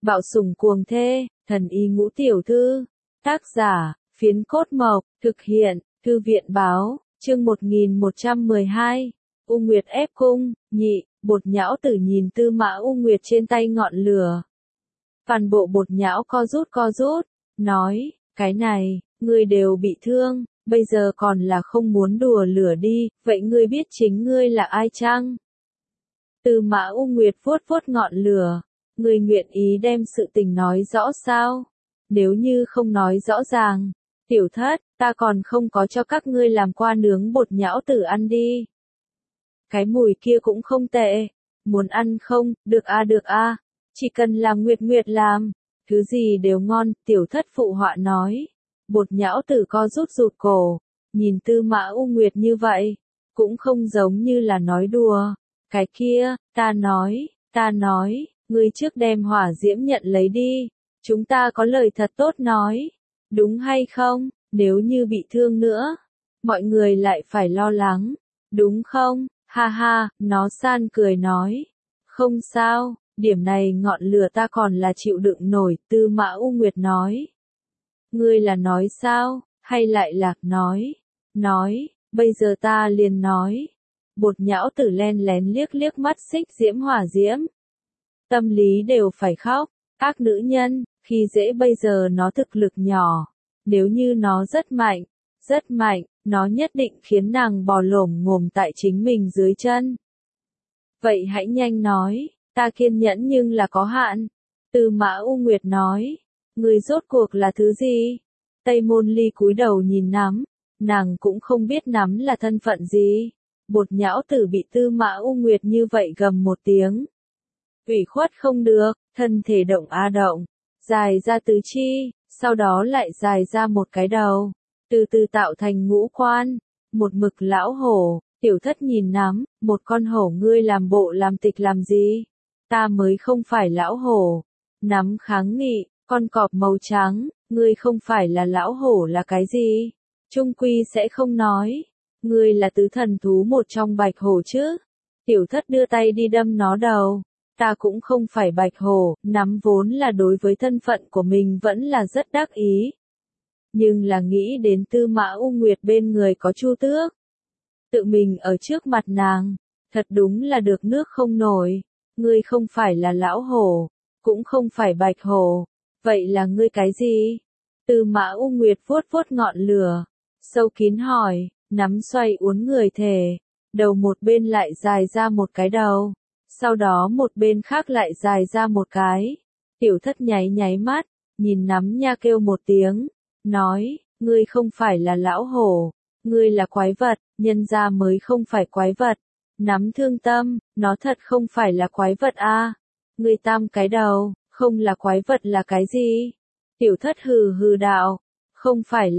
Bạo sủng cuồng thê, thần y ngũ tiểu thư. Tác giả, Phiến Cốt Mộc, thực hiện, Thư viện báo, chương 1112. U Nguyệt ép cung, nhị, Bột Nhão Tử nhìn Tư Mã U Nguyệt trên tay ngọn lửa. Toàn bộ Bột Nhão co rút, nói, cái này, ngươi đều bị thương, bây giờ còn là không muốn đùa lửa đi, vậy ngươi biết chính ngươi là ai chăng? Tư Mã U Nguyệt vuốt ngọn lửa, ngươi nguyện ý đem sự tình nói rõ sao? Nếu như không nói rõ ràng, tiểu thất, ta còn không có cho các ngươi làm qua nướng Bột Nhão Tử ăn đi. Cái mùi kia cũng không tệ, muốn ăn không, được a, chỉ cần làm Nguyệt làm, thứ gì đều ngon, tiểu thất phụ họa nói. Bột Nhão Tử co rụt cổ, nhìn Tư Mã U Nguyệt như vậy, cũng không giống như là nói đùa. Cái kia, ta nói, ngươi trước đem hỏa diễm nhận lấy đi, chúng ta có lời thật tốt nói, đúng hay không, nếu như bị thương nữa, mọi người lại phải lo lắng, đúng không, ha ha, nó san cười nói, không sao, điểm này ngọn lửa ta còn là chịu đựng nổi, Tư Mã U Nguyệt nói. Ngươi là nói sao, hay lại lạc nói, bây giờ ta liền nói. Bột Nhão Tử len lén liếc mắt xích diễm hỏa diễm. Tâm lý đều phải khóc, ác nữ nhân, khi dễ bây giờ nó thực lực nhỏ. Nếu như nó rất mạnh, nó nhất định khiến nàng bò lổm ngồm tại chính mình dưới chân. Vậy hãy nhanh nói, ta kiên nhẫn nhưng là có hạn. Tư Mã U Nguyệt nói, ngươi rốt cuộc là thứ gì? Tây Môn Ly cúi đầu nhìn nắm, nàng cũng không biết nắm là thân phận gì. Bột Nhão Tử bị Tư Mã U Nguyệt như vậy gầm một tiếng. Ủy khuất không được, thân thể động động, dài ra tứ chi, sau đó lại dài ra một cái đầu, từ từ tạo thành ngũ quan, một mực lão hổ, tiểu thất nhìn nắm, một con hổ ngươi làm bộ làm tịch làm gì? Ta mới không phải lão hổ. Nắm kháng nghị, con cọp màu trắng, ngươi không phải là lão hổ là cái gì? Trung quy sẽ không nói. Ngươi là tứ thần thú một trong bạch hổ chứ? Tiểu thất đưa tay đi đâm nó đầu. Ta cũng không phải bạch hổ, nắm vốn là đối với thân phận của mình vẫn là rất đắc ý. Nhưng là nghĩ đến Tư Mã U Nguyệt bên người có Chu Tước. Tự mình ở trước mặt nàng, thật đúng là được nước không nổi. Ngươi không phải là lão hổ, cũng không phải bạch hổ, vậy là ngươi cái gì? Tư Mã U Nguyệt vuốt ngọn lửa, sâu kín hỏi, nắm xoay uốn người thể, đầu một bên lại dài ra một cái đầu, sau đó một bên khác lại dài ra một cái. Tiểu thất nháy mắt, nhìn nắm nha kêu một tiếng, nói, ngươi không phải là lão hổ, ngươi là quái vật, nhân gia mới không phải quái vật. Nắm thương tâm, nó thật không phải là quái vật a. Ngươi tam cái đầu, không là quái vật là cái gì? Tiểu thất hừ đạo, không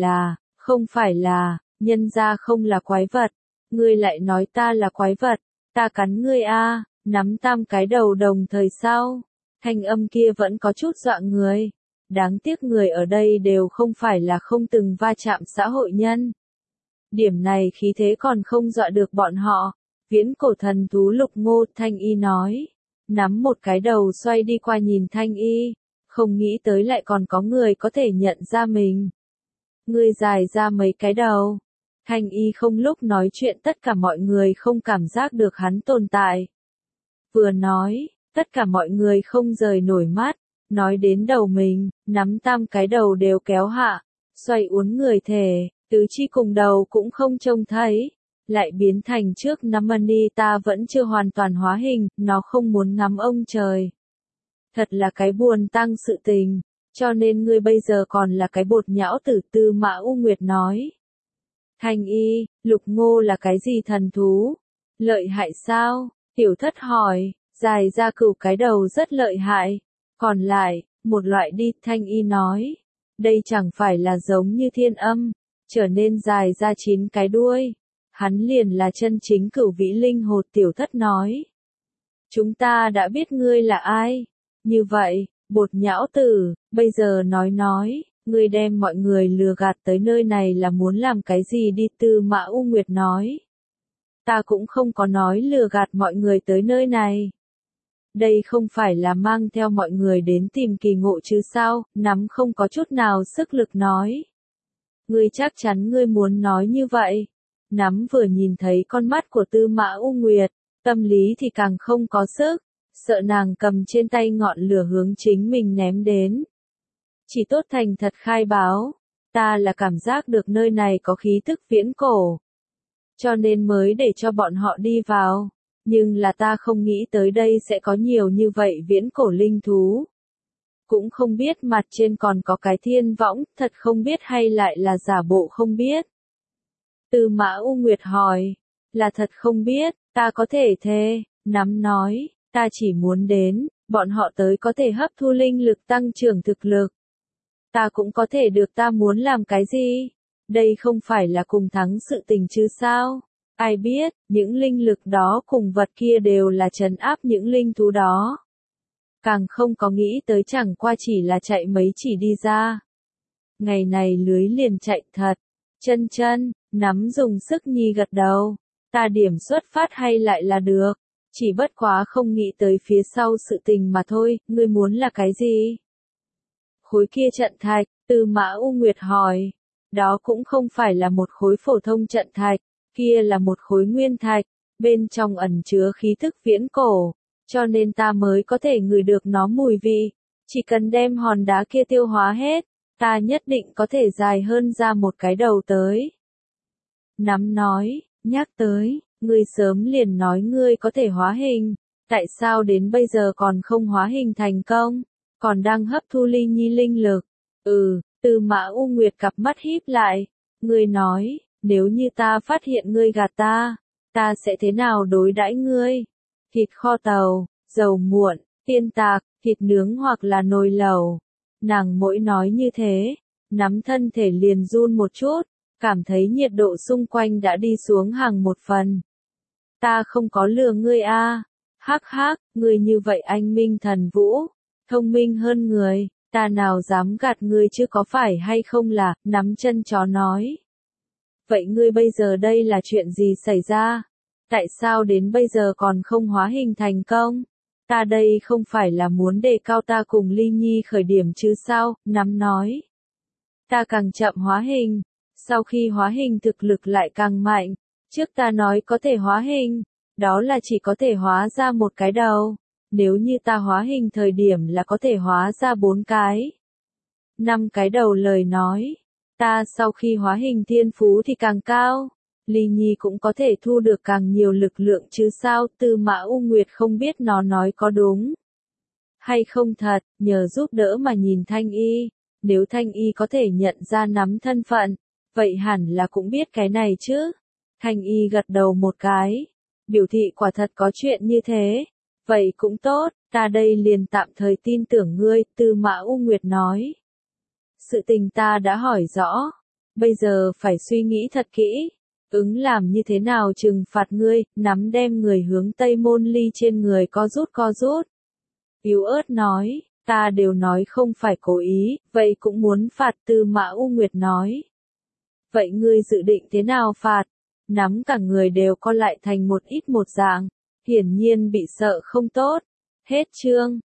phải là, nhân gia không là quái vật, ngươi lại nói ta là quái vật, ta cắn ngươi a. Nắm tam cái đầu đồng thời sau, thanh âm kia vẫn có chút dọa người. Đáng tiếc người ở đây đều không phải là không từng va chạm xã hội nhân. Điểm này khí thế còn không dọa được bọn họ. Viễn cổ thần thú Lục Ngô, Thanh Y nói. Nắm một cái đầu xoay đi qua nhìn Thanh Y, không nghĩ tới lại còn có người có thể nhận ra mình. Ngươi dài ra mấy cái đầu. Thanh Y không lúc nói chuyện tất cả mọi người không cảm giác được hắn tồn tại. Vừa nói, tất cả mọi người không rời nổi mắt, nói đến đầu mình, nắm tam cái đầu đều kéo hạ, xoay uốn người thể, tứ chi cùng đầu cũng không trông thấy. Lại biến thành trước nắm mani ta vẫn chưa hoàn toàn hóa hình, nó không muốn ngắm ông trời. Thật là cái buồn tăng sự tình, cho nên ngươi bây giờ còn là cái Bột Nhão Tử. Tư Mã U Nguyệt nói. Thanh Y, Lục Ngô là cái gì thần thú? Lợi hại sao? Tiểu thất hỏi, dài ra cửu cái đầu rất lợi hại, còn lại, một loại đi, Thanh Y nói. Đây chẳng phải là giống như Thiên Âm, trở nên dài ra 9 cái đuôi. Hắn liền là chân chính cửu vĩ linh hồn. Tiểu thất nói. Chúng ta đã biết ngươi là ai. Như vậy, Bột Nhão Tử, bây giờ nói, ngươi đem mọi người lừa gạt tới nơi này là muốn làm cái gì đi? Tư Mã U Nguyệt nói. Ta cũng không có nói lừa gạt mọi người tới nơi này. Đây không phải là mang theo mọi người đến tìm kỳ ngộ chứ sao, nắm không có chút nào sức lực nói. Ngươi chắc chắn ngươi muốn nói như vậy. Nắm vừa nhìn thấy con mắt của Tư Mã U Nguyệt, tâm lý thì càng không có sức, sợ nàng cầm trên tay ngọn lửa hướng chính mình ném đến. Chỉ tốt thành thật khai báo, ta là cảm giác được nơi này có khí tức viễn cổ, cho nên mới để cho bọn họ đi vào, nhưng là ta không nghĩ tới đây sẽ có nhiều như vậy viễn cổ linh thú. Cũng không biết mặt trên còn có cái thiên võng, thật không biết hay lại là giả bộ không biết. Tư Mã U Nguyệt hỏi, là thật không biết, ta có thể thề, nắm nói, ta chỉ muốn đến, bọn họ tới có thể hấp thu linh lực tăng trưởng thực lực. Ta cũng có thể được ta muốn làm cái gì? Đây không phải là cùng thắng sự tình chứ sao? Ai biết, những linh lực đó cùng vật kia đều là trấn áp những linh thú đó. Càng không có nghĩ tới chẳng qua chỉ là chạy mấy chỉ đi ra. Ngày này lưới liền chạy thật. Chân chân, nắm dùng sức nhi gật đầu. Ta điểm xuất phát hay lại là được. Chỉ bất quá không nghĩ tới phía sau sự tình mà thôi, ngươi muốn là cái gì? Khối kia trận thạch, Tư Mã U Nguyệt hỏi. Đó cũng không phải là một khối phổ thông trận thạch, kia là một khối nguyên thạch, bên trong ẩn chứa khí thức viễn cổ, cho nên ta mới có thể ngửi được nó mùi vị. Chỉ cần đem hòn đá kia tiêu hóa hết, ta nhất định có thể dài hơn ra một cái đầu tới. Nắm nói, nhắc tới, ngươi sớm liền nói ngươi có thể hóa hình, tại sao đến bây giờ còn không hóa hình thành công, còn đang hấp thu ly nhi linh lực. Tư Mã U Nguyệt cặp mắt híp lại, ngươi nói, nếu như ta phát hiện ngươi gạt ta sẽ thế nào đối đãi ngươi? Thịt kho tàu, dầu muộn, tiên tạc, thịt nướng hoặc là nồi lẩu. Nàng mỗi nói như thế, nắm thân thể liền run một chút, cảm thấy nhiệt độ xung quanh đã đi xuống hàng một phần. Ta không có lừa ngươi a, hắc hắc, ngươi như vậy anh minh thần vũ, thông minh hơn người, ta nào dám gạt ngươi chứ có phải hay không là, nắm chân chó nói. Vậy ngươi bây giờ đây là chuyện gì xảy ra? Tại sao đến bây giờ còn không hóa hình thành công? Ta đây không phải là muốn đề cao ta cùng Ly Nhi khởi điểm chứ sao, nắm nói. Ta càng chậm hóa hình, sau khi hóa hình thực lực lại càng mạnh, trước ta nói có thể hóa hình, đó là chỉ có thể hóa ra một cái đầu, nếu như ta hóa hình thời điểm là có thể hóa ra 4 cái. 5 cái đầu lời nói, ta sau khi hóa hình thiên phú thì càng cao. Ly Nhi cũng có thể thu được càng nhiều lực lượng chứ sao, Tư Mã U Nguyệt không biết nó nói có đúng hay không thật, nhờ giúp đỡ mà nhìn Thanh Y, nếu Thanh Y có thể nhận ra nắm thân phận, vậy hẳn là cũng biết cái này chứ. Thanh Y gật đầu một cái, biểu thị quả thật có chuyện như thế, vậy cũng tốt, ta đây liền tạm thời tin tưởng ngươi, Tư Mã U Nguyệt nói. Sự tình ta đã hỏi rõ, bây giờ phải suy nghĩ thật kỹ. Ứng làm như thế nào trừng phạt ngươi, nắm đem người hướng Tây Môn Ly trên người co rút. Yếu ớt nói, ta đều nói không phải cố ý, vậy cũng muốn phạt, Tư Mã U Nguyệt nói. Vậy ngươi dự định thế nào phạt? Nắm cả người đều co lại thành một ít một dạng, hiển nhiên bị sợ không tốt. Hết chương.